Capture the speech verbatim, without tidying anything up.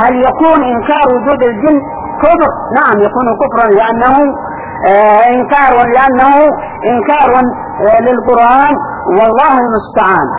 هل يكون إنكار وجود الجن كفر؟ نعم يكون كفرا، لأنه آه إنكار لأنه إنكار آه للقرآن، والله المستعان.